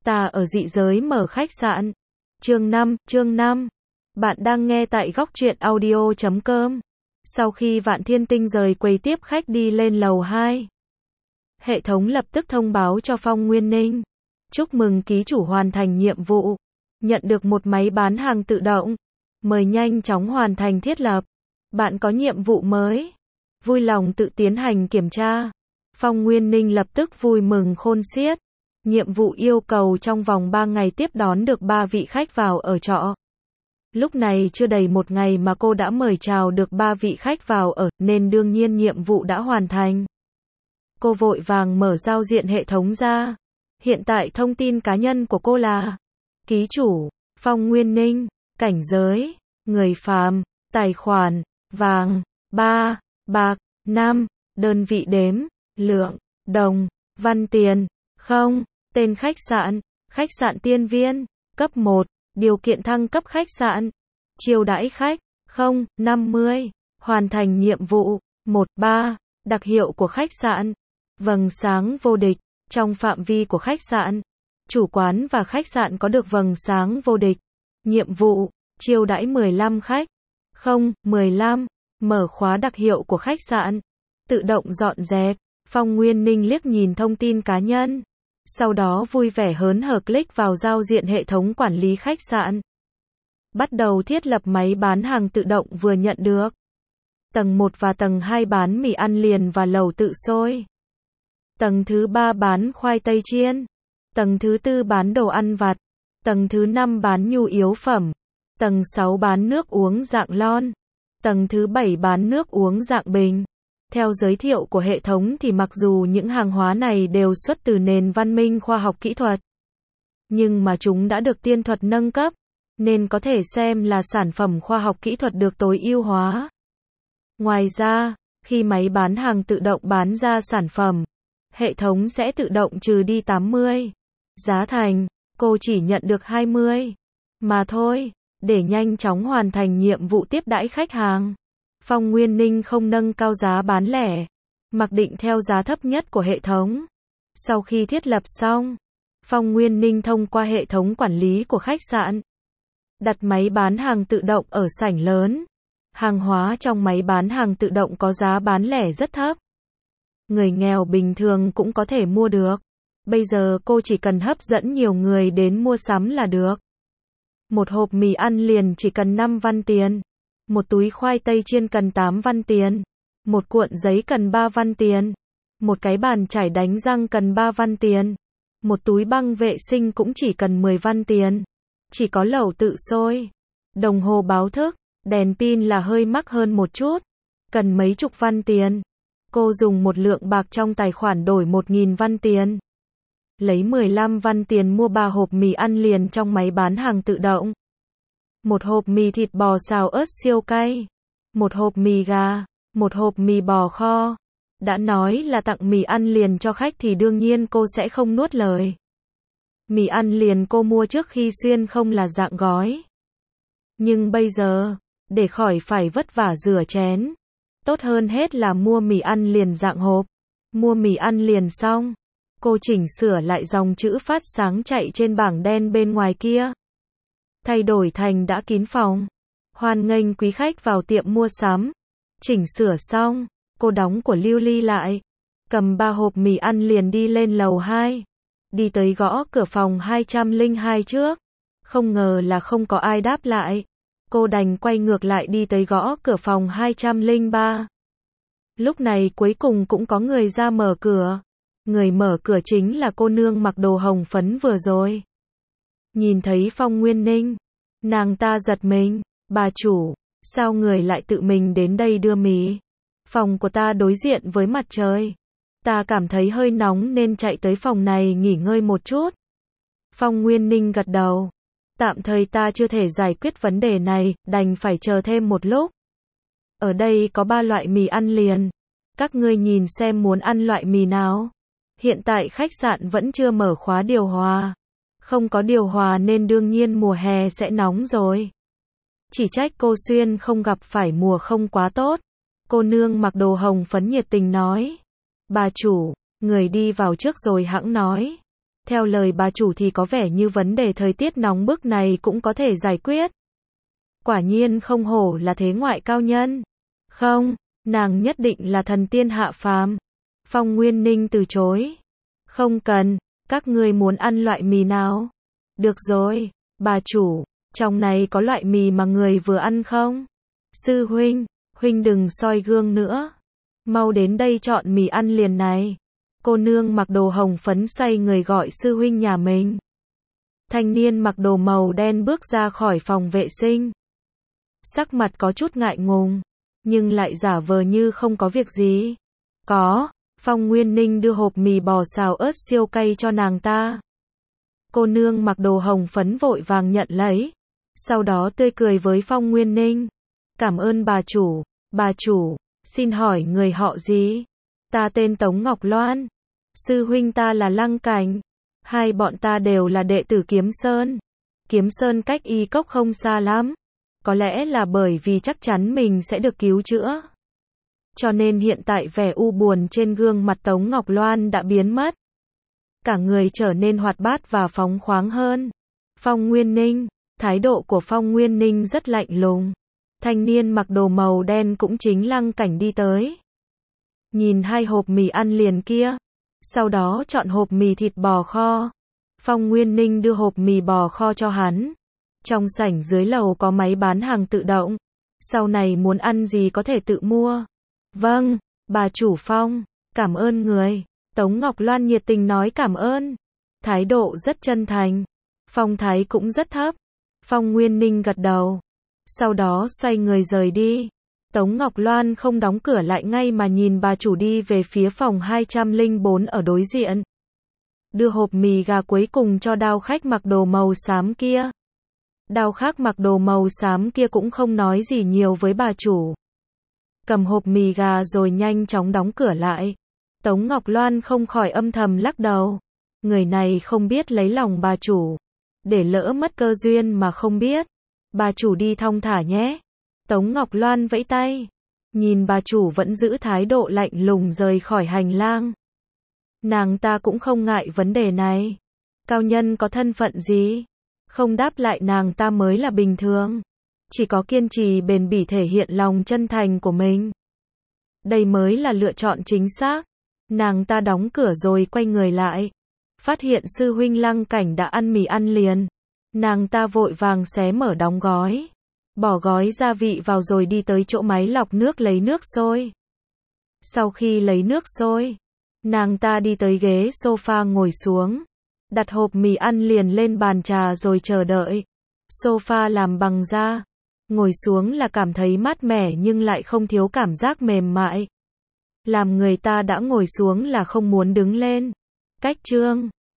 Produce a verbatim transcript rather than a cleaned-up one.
Ta ở dị giới mở khách sạn. Chương năm, chương năm. Bạn đang nghe tại góc truyện audio chấm com. Sau khi Vạn Thiên Tinh rời quầy tiếp khách đi lên lầu hai, hệ thống lập tức thông báo cho Phong Nguyên Ninh. Chúc mừng ký chủ hoàn thành nhiệm vụ. Nhận được một máy bán hàng tự động. Mời nhanh chóng hoàn thành thiết lập. Bạn có nhiệm vụ mới. Vui lòng tự tiến hành kiểm tra. Phong Nguyên Ninh lập tức vui mừng khôn xiết. Nhiệm vụ yêu cầu trong vòng ba ngày tiếp đón được ba vị khách vào ở trọ. Lúc này chưa đầy một ngày mà cô đã mời chào được ba vị khách vào ở, nên đương nhiên nhiệm vụ đã hoàn thành. Cô vội vàng mở giao diện hệ thống ra. Hiện tại thông tin cá nhân của cô là ký chủ, Phong Nguyên Ninh, cảnh giới, người phàm, tài khoản, vàng, ba, bạc, năm, đơn vị đếm, lượng, đồng, văn tiền, không, tên khách sạn, khách sạn Tiên Viên, cấp một, điều kiện thăng cấp khách sạn, chiêu đãi khách, không, năm mươi, hoàn thành nhiệm vụ, một, ba, đặc hiệu của khách sạn, vầng sáng vô địch, trong phạm vi của khách sạn, chủ quán và khách sạn có được vầng sáng vô địch, nhiệm vụ, chiêu đãi mười lăm khách, không, mười lăm, mở khóa đặc hiệu của khách sạn, tự động dọn dẹp. Phong Nguyên Ninh liếc nhìn thông tin cá nhân, sau đó vui vẻ hớn hở click vào giao diện hệ thống quản lý khách sạn. Bắt đầu thiết lập máy bán hàng tự động vừa nhận được. Tầng một và tầng hai bán mì ăn liền và lẩu tự xôi. Tầng thứ ba bán khoai tây chiên. Tầng thứ tư bán đồ ăn vặt. Tầng thứ năm bán nhu yếu phẩm. Tầng sáu bán nước uống dạng lon. Tầng thứ bảy bán nước uống dạng bình. Theo giới thiệu của hệ thống thì mặc dù những hàng hóa này đều xuất từ nền văn minh khoa học kỹ thuật, nhưng mà chúng đã được tiên thuật nâng cấp, nên có thể xem là sản phẩm khoa học kỹ thuật được tối ưu hóa. Ngoài ra, khi máy bán hàng tự động bán ra sản phẩm, hệ thống sẽ tự động trừ đi tám mươi. Giá thành, cô chỉ nhận được hai mươi. Mà thôi, để nhanh chóng hoàn thành nhiệm vụ tiếp đãi khách hàng. Phong Nguyên Ninh không nâng cao giá bán lẻ, mặc định theo giá thấp nhất của hệ thống. Sau khi thiết lập xong, Phong Nguyên Ninh thông qua hệ thống quản lý của khách sạn, đặt máy bán hàng tự động ở sảnh lớn. Hàng hóa trong máy bán hàng tự động có giá bán lẻ rất thấp. Người nghèo bình thường cũng có thể mua được. Bây giờ cô chỉ cần hấp dẫn nhiều người đến mua sắm là được. Một hộp mì ăn liền chỉ cần năm văn tiền. Một túi khoai tây chiên cần tám văn tiền. Một cuộn giấy cần ba văn tiền. Một cái bàn chải đánh răng cần ba văn tiền. Một túi băng vệ sinh cũng chỉ cần mười văn tiền. Chỉ có lẩu tự xôi, đồng hồ báo thức, đèn pin là hơi mắc hơn một chút. Cần mấy chục văn tiền. Cô dùng một lượng bạc trong tài khoản đổi một nghìn văn tiền. Lấy mười lăm văn tiền mua ba hộp mì ăn liền trong máy bán hàng tự động. Một hộp mì thịt bò xào ớt siêu cay. Một hộp mì gà. Một hộp mì bò kho. Đã nói là tặng mì ăn liền cho khách thì đương nhiên cô sẽ không nuốt lời. Mì ăn liền cô mua trước khi xuyên không là dạng gói. Nhưng bây giờ, để khỏi phải vất vả rửa chén, tốt hơn hết là mua mì ăn liền dạng hộp. Mua mì ăn liền xong, cô chỉnh sửa lại dòng chữ phát sáng chạy trên bảng đen bên ngoài kia. Thay đổi thành đã kín phòng. Hoan nghênh quý khách vào tiệm mua sắm. Chỉnh sửa xong, cô đóng của lưu ly lại. Cầm ba hộp mì ăn liền đi lên lầu hai. Đi tới gõ cửa phòng hai trăm lẻ hai trước. Không ngờ là không có ai đáp lại. Cô đành quay ngược lại đi tới gõ cửa phòng hai trăm lẻ ba. Lúc này cuối cùng cũng có người ra mở cửa. Người mở cửa chính là cô nương mặc đồ hồng phấn vừa rồi. Nhìn thấy Phong Nguyên Ninh, nàng ta giật mình. Bà chủ, sao người lại tự mình đến đây đưa mì? Phòng của ta đối diện với mặt trời. Ta cảm thấy hơi nóng nên chạy tới phòng này nghỉ ngơi một chút. Phong Nguyên Ninh gật đầu. Tạm thời ta chưa thể giải quyết vấn đề này, đành phải chờ thêm một lúc. Ở đây có ba loại mì ăn liền. Các ngươi nhìn xem muốn ăn loại mì nào. Hiện tại khách sạn vẫn chưa mở khóa điều hòa. Không có điều hòa nên đương nhiên mùa hè sẽ nóng rồi. Chỉ trách cô Xuyên không gặp phải mùa không quá tốt. Cô nương mặc đồ hồng phấn nhiệt tình nói. Bà chủ, người đi vào trước rồi hẵng nói. Theo lời bà chủ thì có vẻ như vấn đề thời tiết nóng bức này cũng có thể giải quyết. Quả nhiên không hổ là thế ngoại cao nhân. Không, nàng nhất định là thần tiên hạ phàm. Phong Nguyên Ninh từ chối. Không cần, các ngươi muốn ăn loại mì nào? Được rồi, bà chủ, trong này có loại mì mà người vừa ăn không? Sư huynh, huynh đừng soi gương nữa. Mau đến đây chọn mì ăn liền này. Cô nương mặc đồ hồng phấn xoay người gọi sư huynh nhà mình. Thanh niên mặc đồ màu đen bước ra khỏi phòng vệ sinh. Sắc mặt có chút ngại ngùng, nhưng lại giả vờ như không có việc gì. Có, Phong Nguyên Ninh đưa hộp mì bò xào ớt siêu cay cho nàng ta. Cô nương mặc đồ hồng phấn vội vàng nhận lấy. Sau đó tươi cười với Phong Nguyên Ninh. Cảm ơn bà chủ, bà chủ, xin hỏi người họ gì? Ta tên Tống Ngọc Loan. Sư huynh ta là Lăng Cảnh. Hai bọn ta đều là đệ tử Kiếm Sơn. Kiếm Sơn cách Y Cốc không xa lắm. Có lẽ là bởi vì chắc chắn mình sẽ được cứu chữa. Cho nên hiện tại vẻ u buồn trên gương mặt Tống Ngọc Loan đã biến mất. Cả người trở nên hoạt bát và phóng khoáng hơn. Phong Nguyên Ninh, thái độ của Phong Nguyên Ninh rất lạnh lùng. Thanh niên mặc đồ màu đen cũng chính Lăng Cảnh đi tới. Nhìn hai hộp mì ăn liền kia. Sau đó chọn hộp mì thịt bò kho. Phong Nguyên Ninh đưa hộp mì bò kho cho hắn. Trong sảnh dưới lầu có máy bán hàng tự động. Sau này muốn ăn gì có thể tự mua. Vâng, bà chủ Phong, cảm ơn người. Tống Ngọc Loan nhiệt tình nói cảm ơn. Thái độ rất chân thành. Phong thái cũng rất thấp. Phong Nguyên Ninh gật đầu. Sau đó xoay người rời đi. Tống Ngọc Loan không đóng cửa lại ngay mà nhìn bà chủ đi về phía phòng hai trăm lẻ bốn ở đối diện. Đưa hộp mì gà cuối cùng cho đao khách mặc đồ màu xám kia. Đao khách mặc đồ màu xám kia cũng không nói gì nhiều với bà chủ. Cầm hộp mì gà rồi nhanh chóng đóng cửa lại. Tống Ngọc Loan không khỏi âm thầm lắc đầu. Người này không biết lấy lòng bà chủ. Để lỡ mất cơ duyên mà không biết. Bà chủ đi thong thả nhé. Tống Ngọc Loan vẫy tay. Nhìn bà chủ vẫn giữ thái độ lạnh lùng rời khỏi hành lang. Nàng ta cũng không ngại vấn đề này. Cao nhân có thân phận gì? Không đáp lại nàng ta mới là bình thường. Chỉ có kiên trì bền bỉ thể hiện lòng chân thành của mình. Đây mới là lựa chọn chính xác. Nàng ta đóng cửa rồi quay người lại. Phát hiện sư huynh Lăng Cảnh đã ăn mì ăn liền. Nàng ta vội vàng xé mở đóng gói. Bỏ gói gia vị vào rồi đi tới chỗ máy lọc nước lấy nước sôi. Sau khi lấy nước sôi, nàng ta đi tới ghế sofa ngồi xuống. Đặt hộp mì ăn liền lên bàn trà rồi chờ đợi. Sofa làm bằng da. Ngồi xuống là cảm thấy mát mẻ nhưng lại không thiếu cảm giác mềm mại. Làm người ta đã ngồi xuống là không muốn đứng lên. Cách chương